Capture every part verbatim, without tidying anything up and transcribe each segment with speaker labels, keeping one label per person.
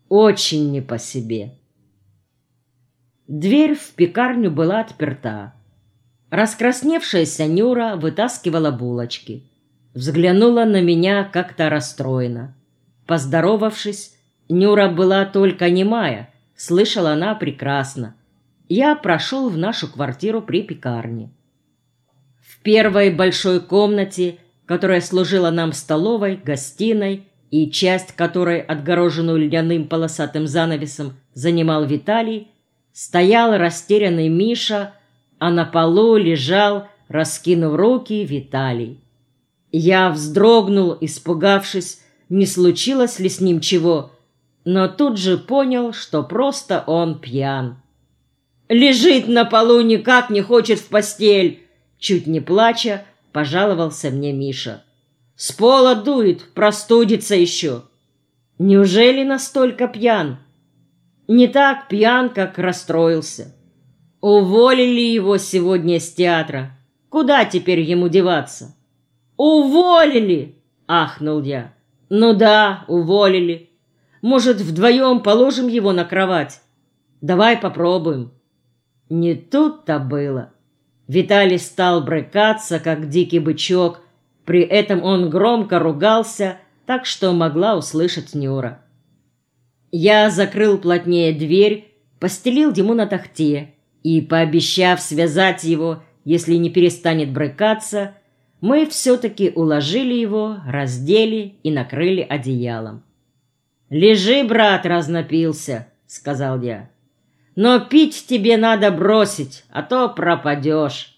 Speaker 1: Очень не по себе. Дверь в пекарню была отперта. Раскрасневшаяся Нюра вытаскивала булочки. Взглянула на меня как-то расстроенно. Поздоровавшись, Нюра была только немая, слышала она прекрасно. Я прошел в нашу квартиру при пекарне. В первой большой комнате, которая служила нам столовой, гостиной, и часть которой, отгороженную льняным полосатым занавесом, занимал Виталий, стоял растерянный Миша, а на полу лежал, раскинув руки, Виталий. Я вздрогнул, испугавшись, не случилось ли с ним чего, но тут же понял, что просто он пьян. «Лежит на полу, никак не хочет в постель!» Чуть не плача, пожаловался мне Миша. «С пола дует, простудится еще!» «Неужели настолько пьян?» «Не так пьян, как расстроился. Уволили его сегодня с театра. Куда теперь ему деваться?» «Уволили!» — ахнул я. «Ну да, уволили. Может, вдвоем положим его на кровать? Давай попробуем». Не тут-то было. Виталий стал брыкаться, как дикий бычок. При этом он громко ругался, так что могла услышать Нюра. Я закрыл плотнее дверь, постелил ему на тахте и, пообещав связать его, если не перестанет брыкаться, мы все-таки уложили его, раздели и накрыли одеялом. «Лежи, брат, разнопился», — сказал я. «Но пить тебе надо бросить, а то пропадешь».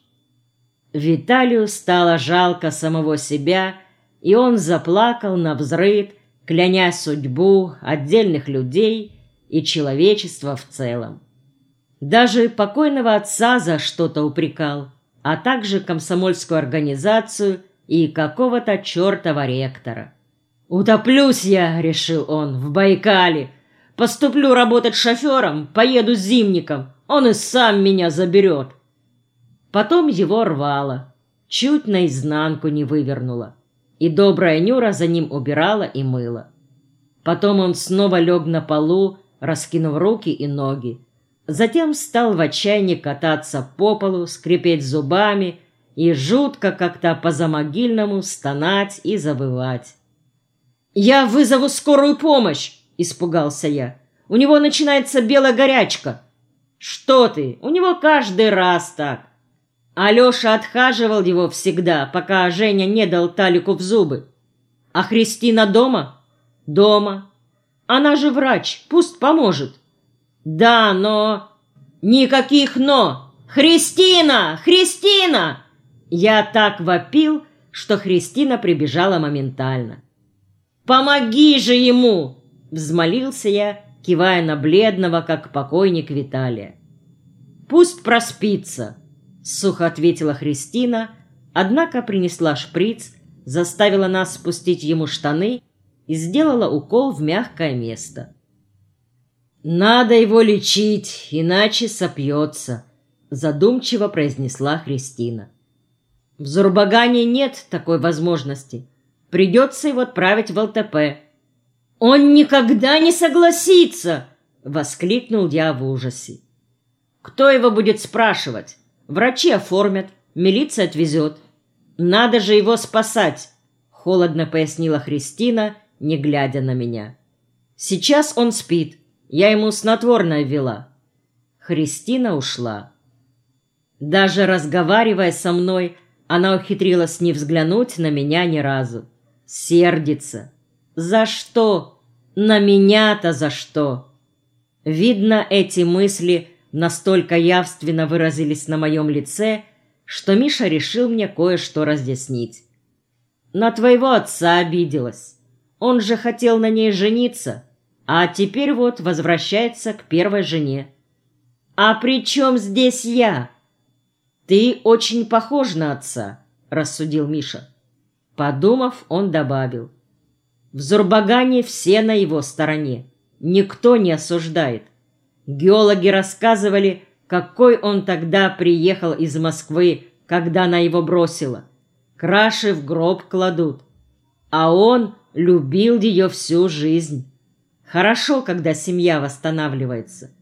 Speaker 1: Виталию стало жалко самого себя, и он заплакал навзрыд, кляня судьбу, отдельных людей и человечество в целом. Даже покойного отца за что-то упрекал, а также комсомольскую организацию и какого-то чертова ректора. «Утоплюсь я», — решил он, — «в Байкале. Поступлю работать шофером, поеду с Зимником, он и сам меня заберет». Потом его рвало, чуть наизнанку не вывернуло, и добрая Нюра за ним убирала и мыла. Потом он снова лег на полу, раскинув руки и ноги. Затем стал в отчаянии кататься по полу, скрипеть зубами и жутко как-то по-замогильному стонать и завывать. «Я вызову скорую помощь!» — испугался я. «У него начинается белая горячка». «Что ты? У него каждый раз так». Алеша отхаживал его всегда, пока Женя не дал Талику в зубы. «А Христина дома?» «Дома. Она же врач, пусть поможет». «Да, но...» «Никаких «но». Христина! Христина!» Я так вопил, что Христина прибежала моментально. «Помоги же ему!» — взмолился я, кивая на бледного, как покойник, Виталия. «Пусть проспится», — сухо ответила Христина, однако принесла шприц, заставила нас спустить ему штаны и сделала укол в мягкое место. «Надо его лечить, иначе сопьется», — задумчиво произнесла Христина. «В Зурбагане нет такой возможности. Придется его отправить в эл тэ пэ». «Он никогда не согласится!» — воскликнул я в ужасе. «Кто его будет спрашивать? Врачи оформят, милиция отвезет. Надо же его спасать», — холодно пояснила Христина, не глядя на меня. «Сейчас он спит. Я ему снотворное ввела». Христина ушла. Даже разговаривая со мной, она ухитрилась не взглянуть на меня ни разу. Сердится. За что? На меня-то за что? Видно, эти мысли настолько явственно выразились на моем лице, что Миша решил мне кое-что разъяснить. «На твоего отца обиделась. Он же хотел на ней жениться, а теперь вот возвращается к первой жене». «А при чем здесь я?» «Ты очень похож на отца», — рассудил Миша. Подумав, он добавил: «В Зурбагане все на его стороне. Никто не осуждает. Геологи рассказывали, какой он тогда приехал из Москвы, когда она его бросила. Краши в гроб кладут. А он любил ее всю жизнь. Хорошо, когда семья восстанавливается.